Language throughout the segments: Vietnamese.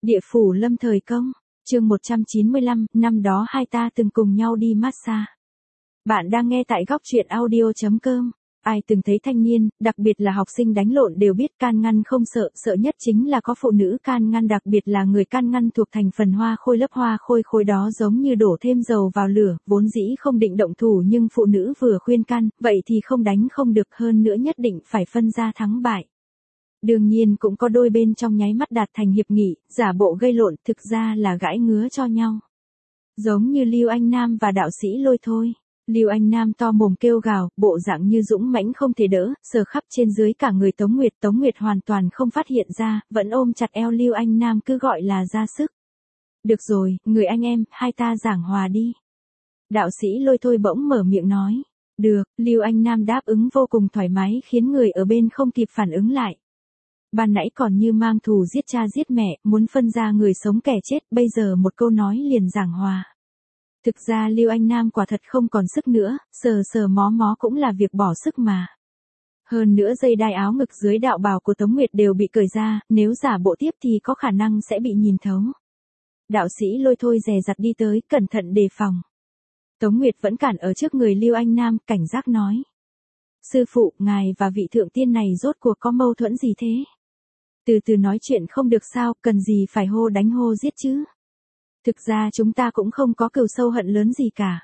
Địa phủ Lâm Thời Công, chương 195, năm đó hai ta từng cùng nhau đi massage. Bạn đang nghe tại góc truyện audio.com. Ai từng thấy thanh niên, đặc biệt là học sinh đánh lộn đều biết can ngăn không sợ, sợ nhất chính là có phụ nữ can ngăn, đặc biệt là người can ngăn thuộc thành phần hoa khôi, lớp hoa khôi đó giống như đổ thêm dầu vào lửa, vốn dĩ không định động thủ nhưng phụ nữ vừa khuyên can, vậy thì không đánh không được, hơn nữa nhất định phải phân ra thắng bại. Đương nhiên cũng có đôi bên trong nháy mắt đạt thành hiệp nghị, giả bộ gây lộn, thực ra là gãi ngứa cho nhau. Giống như Lưu Anh Nam và đạo sĩ Lôi Thôi. Lưu Anh Nam to mồm kêu gào, bộ dạng như dũng mãnh không thể đỡ, sờ khắp trên dưới cả người Tống Nguyệt hoàn toàn không phát hiện ra, vẫn ôm chặt eo Lưu Anh Nam cứ gọi là ra sức. Được rồi, người anh em, hai ta giảng hòa đi. Đạo sĩ Lôi Thôi bỗng mở miệng nói. Được, Lưu Anh Nam đáp ứng vô cùng thoải mái khiến người ở bên không kịp phản ứng lại. Ban nãy còn như mang thù giết cha giết mẹ, muốn phân ra người sống kẻ chết, bây giờ một câu nói liền giảng hòa. Thực ra Lưu Anh Nam quả thật không còn sức nữa, sờ mó cũng là việc bỏ sức mà. Hơn nữa dây đai áo ngực dưới đạo bào của Tống Nguyệt đều bị cởi ra, nếu giả bộ tiếp thì có khả năng sẽ bị nhìn thấu. Đạo sĩ Lôi Thôi dè dặt đi tới, cẩn thận đề phòng. Tống Nguyệt vẫn cản ở trước người Lưu Anh Nam, cảnh giác nói. Sư phụ, ngài và vị thượng tiên này rốt cuộc có mâu thuẫn gì thế? Từ từ nói chuyện không được sao, cần gì phải hô đánh hô giết chứ? Thực ra chúng ta cũng không có cừu sâu hận lớn gì cả.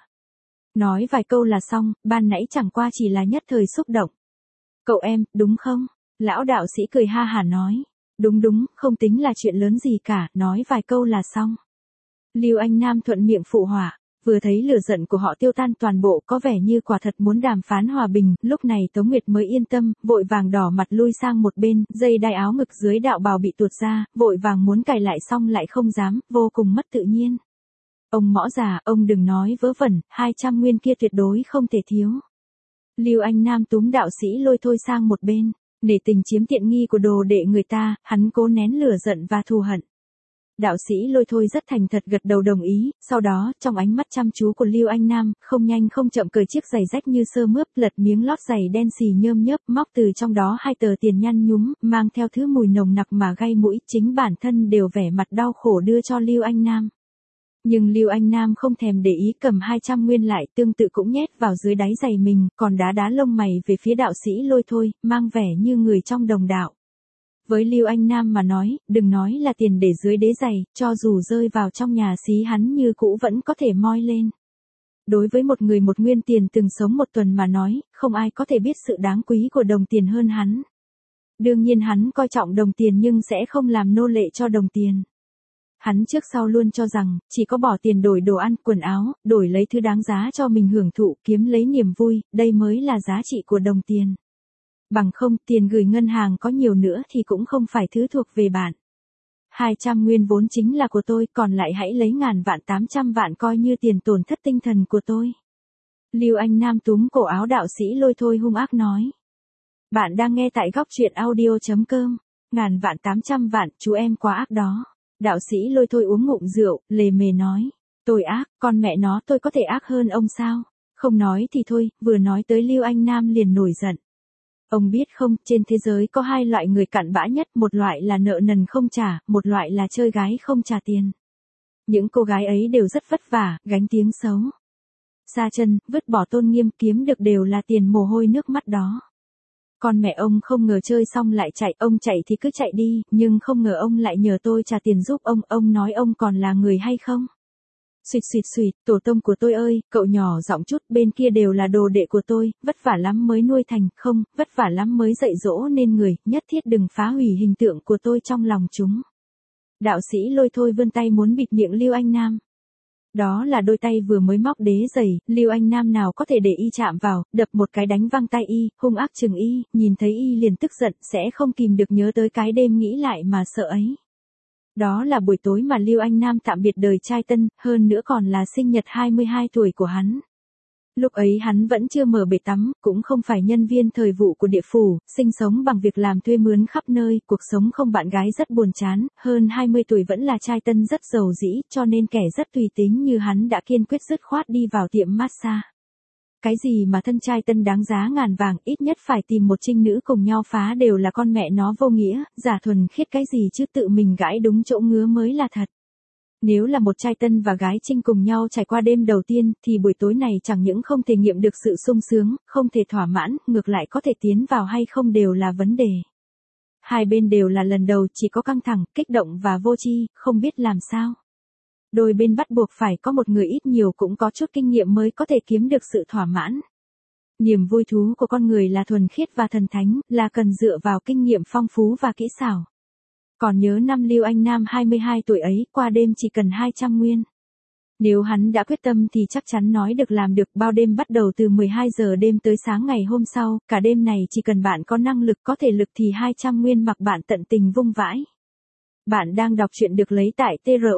Nói vài câu là xong, ban nãy chẳng qua chỉ là nhất thời xúc động. Cậu em, đúng không? Lão đạo sĩ cười ha hả nói. Đúng, không tính là chuyện lớn gì cả, nói vài câu là xong. Lưu Anh Nam thuận miệng phụ họa. Vừa thấy lửa giận của họ tiêu tan toàn bộ, có vẻ như quả thật muốn đàm phán hòa bình, lúc này Tống Nguyệt mới yên tâm, vội vàng đỏ mặt lui sang một bên, dây đai áo ngực dưới đạo bào bị tuột ra, vội vàng muốn cài lại xong lại không dám, vô cùng mất tự nhiên. Ông mõ già, ông đừng nói vớ vẩn, 200 nguyên kia tuyệt đối không thể thiếu. Lưu Anh Nam túm đạo sĩ Lôi Thôi sang một bên, để tình chiếm tiện nghi của đồ đệ người ta, hắn cố nén lửa giận và thù hận. Đạo sĩ Lôi Thôi rất thành thật gật đầu đồng ý, sau đó, trong ánh mắt chăm chú của Lưu Anh Nam, không nhanh không chậm cởi chiếc giày rách như sơ mướp, lật miếng lót giày đen xì nhơm nhớp, móc từ trong đó 2 tờ tiền nhăn nhúm, mang theo thứ mùi nồng nặc mà gai mũi, chính bản thân đều vẻ mặt đau khổ đưa cho Lưu Anh Nam. Nhưng Lưu Anh Nam không thèm để ý, cầm 200 nguyên lại, tương tự cũng nhét vào dưới đáy giày mình, còn đá lông mày về phía đạo sĩ Lôi Thôi, mang vẻ như người trong đồng đạo. Với Lưu Anh Nam mà nói, đừng nói là tiền để dưới đế giày, cho dù rơi vào trong nhà xí hắn như cũ vẫn có thể moi lên. Đối với một người một nguyên tiền từng sống một tuần mà nói, không ai có thể biết sự đáng quý của đồng tiền hơn hắn. Đương nhiên hắn coi trọng đồng tiền nhưng sẽ không làm nô lệ cho đồng tiền. Hắn trước sau luôn cho rằng, chỉ có bỏ tiền đổi đồ ăn, quần áo, đổi lấy thứ đáng giá cho mình hưởng thụ, kiếm lấy niềm vui, đây mới là giá trị của đồng tiền. Bằng không, tiền gửi ngân hàng có nhiều nữa thì cũng không phải thứ thuộc về bạn. 200 nguyên vốn chính là của tôi, còn lại hãy lấy ngàn vạn 800 vạn coi như tiền tổn thất tinh thần của tôi. Lưu Anh Nam túm cổ áo đạo sĩ Lôi Thôi hung ác nói. Bạn đang nghe tại góc truyện audio.com. Ngàn vạn 800 vạn, chú em quá ác đó. Đạo sĩ Lôi Thôi uống ngụm rượu, lề mề nói. Tôi ác, con mẹ nó tôi có thể ác hơn ông sao? Không nói thì thôi, vừa nói tới Lưu Anh Nam liền nổi giận. Ông biết không, trên thế giới có 2 loại người cặn bã nhất, một loại là nợ nần không trả, một loại là chơi gái không trả tiền. Những cô gái ấy đều rất vất vả, gánh tiếng xấu. Sa chân, vứt bỏ tôn nghiêm, kiếm được đều là tiền mồ hôi nước mắt đó. Con mẹ ông không ngờ chơi xong lại chạy, ông chạy thì cứ chạy đi, nhưng không ngờ ông lại nhờ tôi trả tiền giúp ông nói ông còn là người hay không? Xuyệt, tổ tông của tôi ơi, cậu nhỏ giọng chút, bên kia đều là đồ đệ của tôi, vất vả lắm mới nuôi thành, không, vất vả lắm mới dạy dỗ nên người, nhất thiết đừng phá hủy hình tượng của tôi trong lòng chúng. Đạo sĩ Lôi Thôi vươn tay muốn bịt miệng Lưu Anh Nam. Đó là đôi tay vừa mới móc đế giày, Lưu Anh Nam nào có thể để y chạm vào, đập một cái đánh văng tay y, hung ác chừng y, nhìn thấy y liền tức giận, sẽ không kìm được nhớ tới cái đêm nghĩ lại mà sợ ấy. Đó là buổi tối mà Lưu Anh Nam tạm biệt đời trai tân, hơn nữa còn là sinh nhật 22 tuổi của hắn. Lúc ấy hắn vẫn chưa mở bể tắm, cũng không phải nhân viên thời vụ của địa phủ, sinh sống bằng việc làm thuê mướn khắp nơi, cuộc sống không bạn gái rất buồn chán, hơn 20 tuổi vẫn là trai tân rất giàu dĩ, cho nên kẻ rất tùy tính như hắn đã kiên quyết dứt khoát đi vào tiệm massage. Cái gì mà thân trai tân đáng giá ngàn vàng, ít nhất phải tìm một trinh nữ cùng nhau phá đều là con mẹ nó vô nghĩa, giả thuần khiết cái gì chứ, tự mình gãi đúng chỗ ngứa mới là thật. Nếu là một trai tân và gái trinh cùng nhau trải qua đêm đầu tiên, thì buổi tối này chẳng những không thể nghiệm được sự sung sướng, không thể thỏa mãn, ngược lại có thể tiến vào hay không đều là vấn đề. Hai bên đều là lần đầu, chỉ có căng thẳng, kích động và vô tri, không biết làm sao. Đôi bên bắt buộc phải có một người ít nhiều cũng có chút kinh nghiệm mới có thể kiếm được sự thỏa mãn. Niềm vui thú của con người là thuần khiết và thần thánh, là cần dựa vào kinh nghiệm phong phú và kỹ xảo. Còn nhớ năm Lưu Anh Nam 22 tuổi ấy, qua đêm chỉ cần 200 nguyên. Nếu hắn đã quyết tâm thì chắc chắn nói được làm được, bao đêm bắt đầu từ 12 giờ đêm tới sáng ngày hôm sau, cả đêm này chỉ cần bạn có năng lực có thể lực thì 200 nguyên mặc bạn tận tình vung vãi. Bạn đang đọc truyện được lấy tại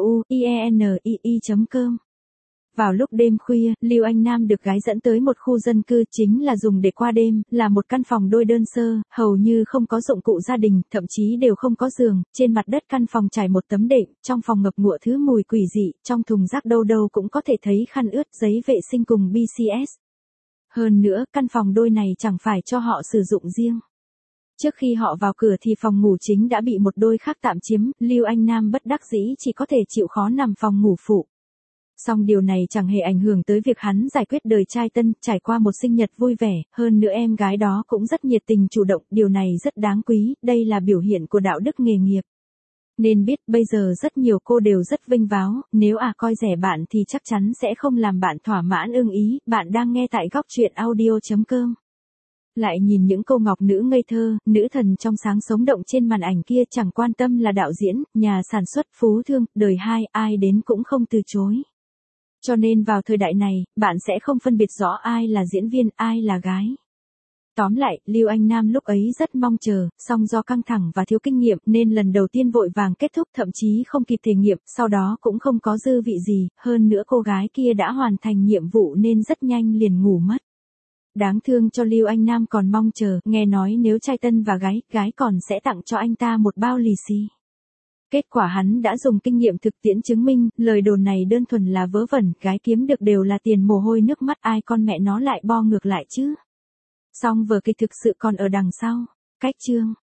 truyenii.com. Vào lúc đêm khuya, Lưu Anh Nam được gái dẫn tới một khu dân cư chính là dùng để qua đêm, là một căn phòng đôi đơn sơ, hầu như không có dụng cụ gia đình, thậm chí đều không có giường, trên mặt đất căn phòng trải một tấm đệm, trong phòng ngập ngụa thứ mùi quỷ dị, trong thùng rác đâu đâu cũng có thể thấy khăn ướt, giấy vệ sinh cùng BCS. Hơn nữa, căn phòng đôi này chẳng phải cho họ sử dụng riêng. Trước khi họ vào cửa thì phòng ngủ chính đã bị một đôi khác tạm chiếm, Lưu Anh Nam bất đắc dĩ chỉ có thể chịu khó nằm phòng ngủ phụ. Song điều này chẳng hề ảnh hưởng tới việc hắn giải quyết đời trai tân, trải qua một sinh nhật vui vẻ, hơn nữa em gái đó cũng rất nhiệt tình chủ động, điều này rất đáng quý, đây là biểu hiện của đạo đức nghề nghiệp. Nên biết bây giờ rất nhiều cô đều rất vênh váo, nếu coi rẻ bạn thì chắc chắn sẽ không làm bạn thỏa mãn ưng ý, bạn đang nghe tại góc truyện audio.com. Lại nhìn những cô ngọc nữ ngây thơ, nữ thần trong sáng sống động trên màn ảnh kia, chẳng quan tâm là đạo diễn, nhà sản xuất, phú thương, đời hai, ai đến cũng không từ chối. Cho nên vào thời đại này, bạn sẽ không phân biệt rõ ai là diễn viên, ai là gái. Tóm lại, Lưu Anh Nam lúc ấy rất mong chờ, song do căng thẳng và thiếu kinh nghiệm nên lần đầu tiên vội vàng kết thúc, thậm chí không kịp thể nghiệm, sau đó cũng không có dư vị gì, hơn nữa cô gái kia đã hoàn thành nhiệm vụ nên rất nhanh liền ngủ mất. Đáng thương cho Lưu Anh Nam còn mong chờ, nghe nói nếu trai tân và gái còn sẽ tặng cho anh ta một bao lì xì. Kết quả hắn đã dùng kinh nghiệm thực tiễn chứng minh, lời đồn này đơn thuần là vớ vẩn, gái kiếm được đều là tiền mồ hôi nước mắt, ai con mẹ nó lại bo ngược lại chứ. Song vở kịch thực sự còn ở đằng sau. Cách chương